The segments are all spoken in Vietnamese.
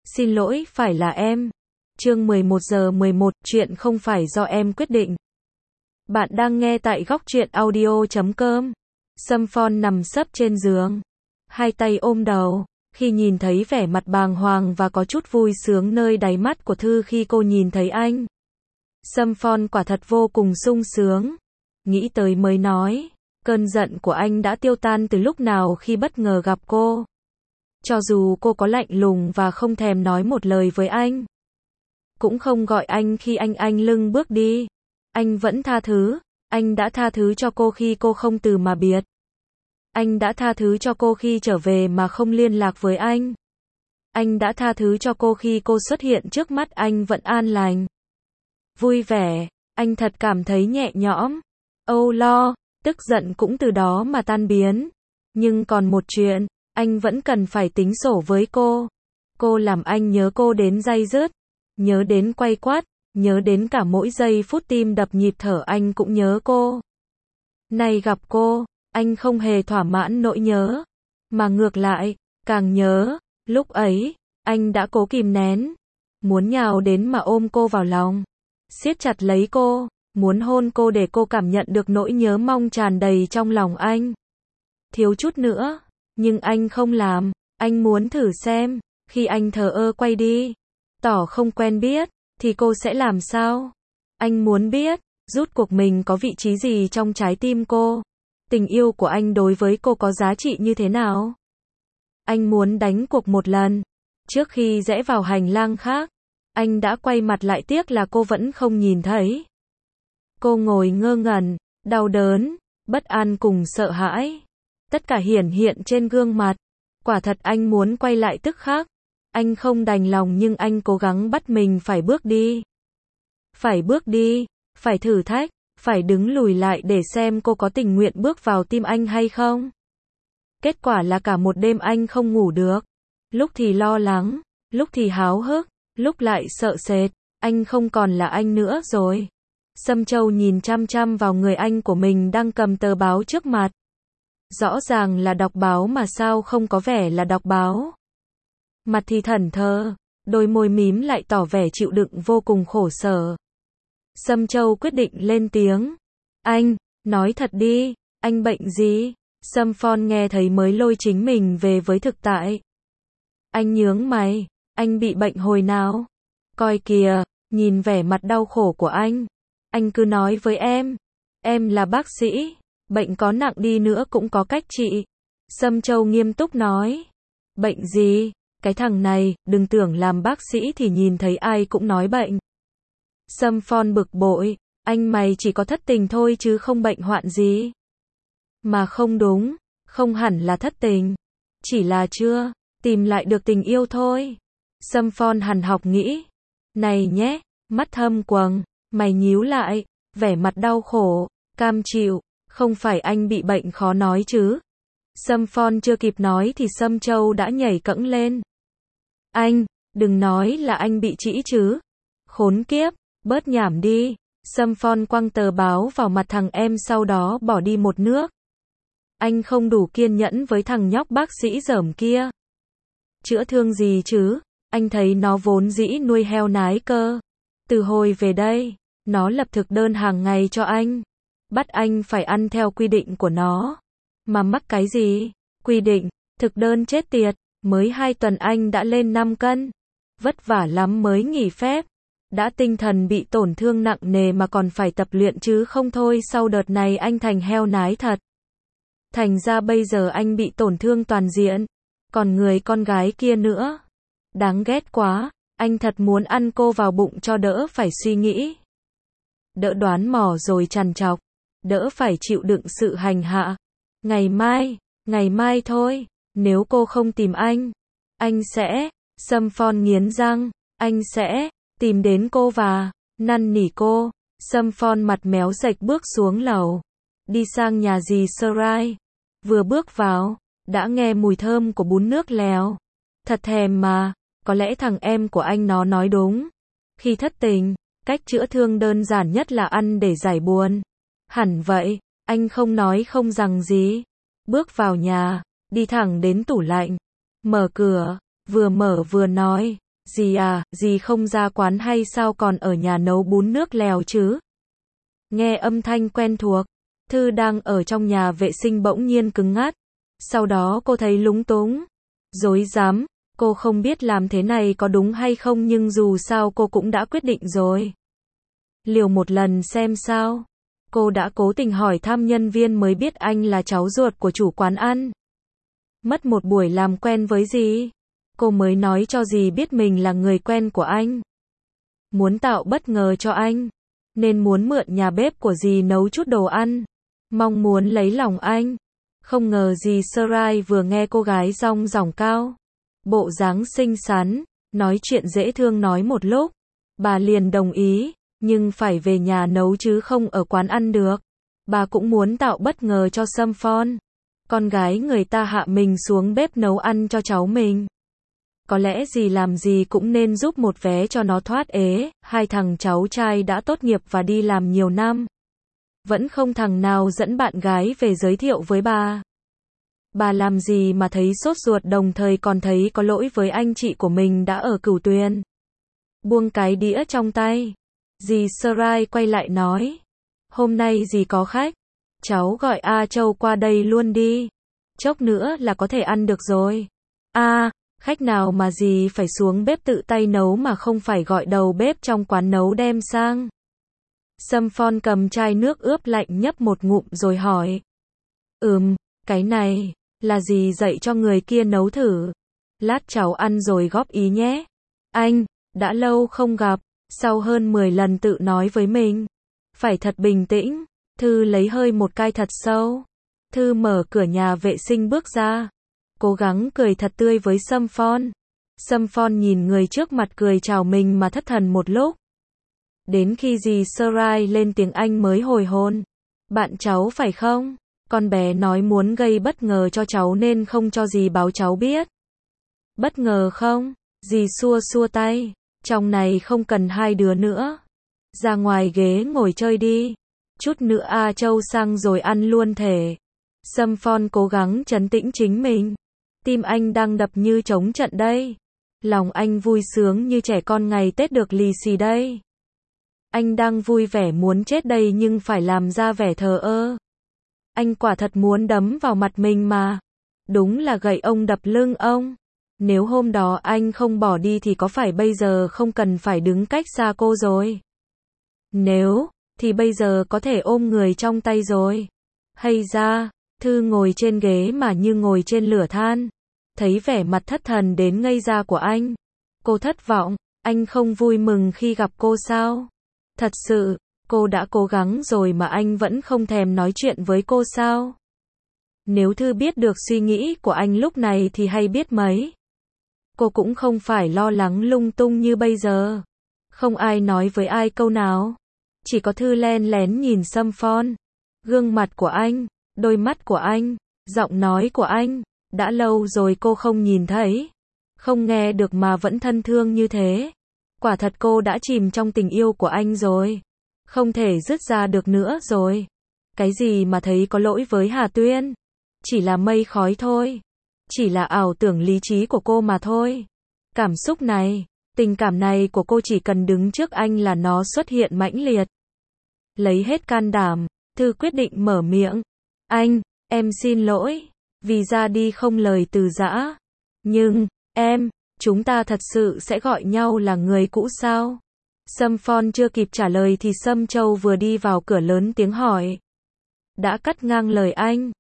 Xin lỗi, phải là em. Chương 11 giờ 11, chuyện không phải do em quyết định. Bạn đang nghe tại góc truyện audio.com. Sâm Phon nằm sấp trên giường, hai tay ôm đầu. Khi nhìn thấy vẻ mặt bàng hoàng và có chút vui sướng nơi đáy mắt của Thư khi cô nhìn thấy anh, Sâm Phon quả thật vô cùng sung sướng. Nghĩ tới mới nói, cơn giận của anh đã tiêu tan từ lúc nào khi bất ngờ gặp cô. Cho dù cô có lạnh lùng và không thèm nói một lời với anh, cũng không gọi anh khi anh lưng bước đi, anh vẫn tha thứ. Anh đã tha thứ cho cô khi cô không từ mà biệt. Anh đã tha thứ cho cô khi trở về mà không liên lạc với anh. Anh đã tha thứ cho cô khi cô xuất hiện trước mắt anh vẫn an lành, vui vẻ. Anh thật cảm thấy nhẹ nhõm. Âu lo, tức giận cũng từ đó mà tan biến. Nhưng còn một chuyện, anh vẫn cần phải tính sổ với cô. Cô làm anh nhớ cô đến day dứt, nhớ đến quay quắt, nhớ đến cả mỗi giây phút tim đập nhịp thở anh cũng nhớ cô. Nay gặp cô, anh không hề thỏa mãn nỗi nhớ, mà ngược lại, càng nhớ. Lúc ấy, anh đã cố kìm nén, muốn nhào đến mà ôm cô vào lòng, siết chặt lấy cô, muốn hôn cô để cô cảm nhận được nỗi nhớ mong tràn đầy trong lòng anh. Thiếu chút nữa, nhưng anh không làm. Anh muốn thử xem, khi anh thờ ơ quay đi, tỏ không quen biết, thì cô sẽ làm sao? Anh muốn biết, rút cuộc mình có vị trí gì trong trái tim cô? Tình yêu của anh đối với cô có giá trị như thế nào? Anh muốn đánh cuộc một lần. Trước khi rẽ vào hành lang khác, anh đã quay mặt lại, tiếc là cô vẫn không nhìn thấy. Cô ngồi ngơ ngẩn, đau đớn, bất an cùng sợ hãi. Tất cả hiển hiện trên gương mặt. Quả thật anh muốn quay lại tức khắc. Anh không đành lòng nhưng anh cố gắng bắt mình phải bước đi. Phải bước đi, phải thử thách, phải đứng lùi lại để xem cô có tình nguyện bước vào tim anh hay không. Kết quả là cả một đêm anh không ngủ được. Lúc thì lo lắng, lúc thì háo hức, lúc lại sợ sệt. Anh không còn là anh nữa rồi. Sâm Châu nhìn chăm chăm vào người anh của mình đang cầm tờ báo trước mặt. Rõ ràng là đọc báo mà sao không có vẻ là đọc báo. Mặt thì thẫn thờ, đôi môi mím lại tỏ vẻ chịu đựng vô cùng khổ sở. Sâm Châu quyết định lên tiếng. Anh, nói thật đi, anh bệnh gì? Sâm Phon nghe thấy mới lôi chính mình về với thực tại. Anh nhướng mày, anh bị bệnh hồi nào? Coi kìa, nhìn vẻ mặt đau khổ của anh cứ nói với em là bác sĩ, bệnh có nặng đi nữa cũng có cách trị. Sâm Châu nghiêm túc nói. Bệnh gì? Cái thằng này, đừng tưởng làm bác sĩ thì nhìn thấy ai cũng nói bệnh. Sâm Phon bực bội, anh mày chỉ có thất tình thôi chứ không bệnh hoạn gì. Mà không đúng, không hẳn là thất tình, chỉ là chưa tìm lại được tình yêu thôi. Sâm Phon hằn học nghĩ. Này nhé, mắt thâm quầng, mày nhíu lại, vẻ mặt đau khổ, cam chịu, không phải anh bị bệnh khó nói chứ. Sâm Phon chưa kịp nói thì Sâm Châu đã nhảy cẫng lên. Anh, đừng nói là anh bị trĩ chứ. Khốn kiếp, bớt nhảm đi. Sâm Phon quăng tờ báo vào mặt thằng em sau đó bỏ đi một nước. Anh không đủ kiên nhẫn với thằng nhóc bác sĩ dởm kia. Chữa thương gì chứ, anh thấy nó vốn dĩ nuôi heo nái cơ. Từ hồi về đây, nó lập thực đơn hàng ngày cho anh. Bắt anh phải ăn theo quy định của nó. Mà mắc cái gì? Quy định, thực đơn chết tiệt. Mới 2 tuần anh đã lên 5 cân. Vất vả lắm mới nghỉ phép. Đã tinh thần bị tổn thương nặng nề mà còn phải tập luyện chứ không thôi sau đợt này anh thành heo nái thật. Thành ra bây giờ anh bị tổn thương toàn diện. Còn người con gái kia nữa. Đáng ghét quá. Anh thật muốn ăn cô vào bụng cho đỡ phải suy nghĩ. Đỡ đoán mò rồi trằn trọc. Đỡ phải chịu đựng sự hành hạ. Ngày mai thôi. Nếu cô không tìm anh sẽ, Sâm Phon nghiến răng, anh sẽ tìm đến cô và năn nỉ cô. Sâm Phon mặt méo rệch bước xuống lầu, đi sang nhà dì Sarai. Vừa bước vào, đã nghe mùi thơm của bún nước lèo. Thật thèm mà, có lẽ thằng em của anh nó nói đúng. Khi thất tình, cách chữa thương đơn giản nhất là ăn để giải buồn. Hẳn vậy, anh không nói không rằng gì. Bước vào nhà, đi thẳng đến tủ lạnh, mở cửa, vừa mở vừa nói, Dì à, dì không ra quán hay sao còn ở nhà nấu bún nước lèo chứ? Nghe âm thanh quen thuộc, Thư đang ở trong nhà vệ sinh bỗng nhiên cứng ngắt. Sau đó cô thấy lúng túng, rối rắm, cô không biết làm thế này có đúng hay không nhưng dù sao cô cũng đã quyết định rồi. Liều một lần xem sao. Cô đã cố tình hỏi thăm nhân viên mới biết anh là cháu ruột của chủ quán ăn. Mất một buổi làm quen với dì, cô mới nói cho dì biết mình là người quen của anh. Muốn tạo bất ngờ cho anh, nên muốn mượn nhà bếp của dì nấu chút đồ ăn, mong muốn lấy lòng anh. Không ngờ dì Sarai vừa nghe cô gái dong dỏng cao, bộ dáng xinh xắn, nói chuyện dễ thương nói một lúc, bà liền đồng ý, nhưng phải về nhà nấu chứ không ở quán ăn được. Bà cũng muốn tạo bất ngờ cho Sâm Phon. Con gái người ta hạ mình xuống bếp nấu ăn cho cháu mình. Có lẽ gì làm gì cũng nên giúp một vé cho nó thoát ế. Hai thằng cháu trai đã tốt nghiệp và đi làm nhiều năm, vẫn không thằng nào dẫn bạn gái về giới thiệu với bà. Bà làm gì mà thấy sốt ruột, đồng thời còn thấy có lỗi với anh chị của mình đã ở Cửu Tuyền. Buông cái đĩa trong tay, dì Sarai quay lại nói, hôm nay dì có khách, cháu gọi A Châu qua đây luôn đi, chốc nữa là có thể ăn được rồi. Khách nào mà dì phải xuống bếp tự tay nấu mà không phải gọi đầu bếp trong quán nấu đem sang. Sâm Phon cầm chai nước ướp lạnh nhấp một ngụm rồi hỏi. Cái này, là dì dạy cho người kia nấu thử. Lát cháu ăn rồi góp ý nhé. Anh, đã lâu không gặp, sau hơn 10 lần tự nói với mình. Phải thật bình tĩnh. Thư lấy hơi một cái thật sâu. Thư mở cửa nhà vệ sinh bước ra. Cố gắng cười thật tươi với Sâm Phon. Sâm Phon nhìn người trước mặt cười chào mình mà thất thần một lúc. Đến khi dì Sarai lên tiếng anh mới hồi hồn. Bạn cháu phải không? Con bé nói muốn gây bất ngờ cho cháu nên không cho dì báo cháu biết. Bất ngờ không? Dì xua xua tay. Trong này không cần hai đứa nữa. Ra ngoài ghế ngồi chơi đi. Chút nữa A Châu sang rồi ăn luôn thể. Sâm Phon cố gắng trấn tĩnh chính mình. Tim anh đang đập như trống trận đây. Lòng anh vui sướng như trẻ con ngày Tết được lì xì đây. Anh đang vui vẻ muốn chết đây nhưng phải làm ra vẻ thờ ơ. Anh quả thật muốn đấm vào mặt mình mà. Đúng là gậy ông đập lưng ông. Nếu hôm đó anh không bỏ đi thì có phải bây giờ không cần phải đứng cách xa cô rồi? Nếu, thì bây giờ có thể ôm người trong tay rồi. Hay ra, Thư ngồi trên ghế mà như ngồi trên lửa than. Thấy vẻ mặt thất thần đến ngây ra của anh. Cô thất vọng, anh không vui mừng khi gặp cô sao? Thật sự, cô đã cố gắng rồi mà anh vẫn không thèm nói chuyện với cô sao? Nếu Thư biết được suy nghĩ của anh lúc này thì hay biết mấy. Cô cũng không phải lo lắng lung tung như bây giờ. Không ai nói với ai câu nào. Chỉ có Thư len lén nhìn Sâm Phon. Gương mặt của anh, đôi mắt của anh, giọng nói của anh. Đã lâu rồi cô không nhìn thấy, không nghe được mà vẫn thân thương như thế. Quả thật cô đã chìm trong tình yêu của anh rồi. Không thể dứt ra được nữa rồi. Cái gì mà thấy có lỗi với Hà Tuyên? Chỉ là mây khói thôi. Chỉ là ảo tưởng lý trí của cô mà thôi. Cảm xúc này, tình cảm này của cô chỉ cần đứng trước anh là nó xuất hiện mãnh liệt. Lấy hết can đảm, Thư quyết định mở miệng. Anh, em xin lỗi. Vì ra đi không lời từ giã. Nhưng, chúng ta thật sự sẽ gọi nhau là người cũ sao? Sâm Phon chưa kịp trả lời thì Sâm Châu vừa đi vào cửa lớn tiếng hỏi. Đã cắt ngang lời anh.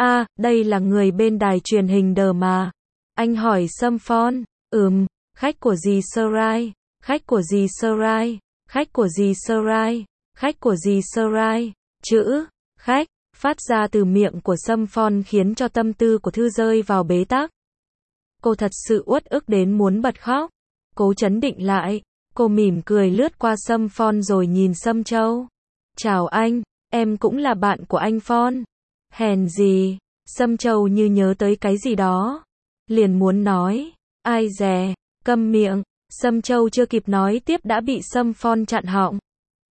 Đây là người bên đài truyền hình đờ mà. Anh hỏi Sâm Phon. Khách của dì Sarai. Khách của dì Sarai. Khách của dì Sarai. Khách của dì Sarai. Chữ, khách, phát ra từ miệng của Sâm Phon khiến cho tâm tư của Thư rơi vào bế tắc. Cô thật sự uất ức đến muốn bật khóc. Cố trấn định lại, cô mỉm cười lướt qua Sâm Phon rồi nhìn Sâm Châu. Chào anh, em cũng là bạn của anh Phon. Hèn gì, Sâm Châu như nhớ tới cái gì đó. Liền muốn nói, ai dè, câm miệng. Sâm Châu chưa kịp nói tiếp đã bị Sâm Phon chặn họng.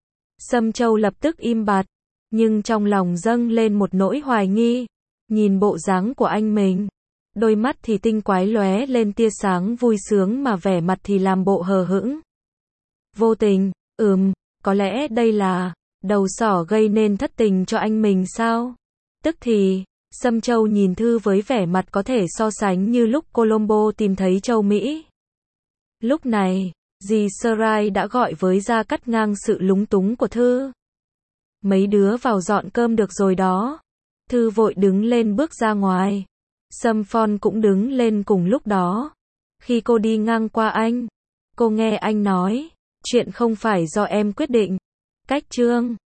Sâm Châu lập tức im bặt. Nhưng trong lòng dâng lên một nỗi hoài nghi. Nhìn bộ dáng của anh mình. Đôi mắt thì tinh quái lóe lên tia sáng vui sướng mà vẻ mặt thì làm bộ hờ hững. Vô tình, có lẽ đây là đầu sỏ gây nên thất tình cho anh mình sao? Tức thì, Sâm Châu nhìn Thư với vẻ mặt có thể so sánh như lúc Colombo tìm thấy châu Mỹ. Lúc này, dì Sarai đã gọi với Gia cắt ngang sự lúng túng của Thư. Mấy đứa vào dọn cơm được rồi đó. Thư vội đứng lên bước ra ngoài. Sâm Phong cũng đứng lên cùng lúc đó. Khi cô đi ngang qua anh, cô nghe anh nói, chuyện không phải do em quyết định. Cách chương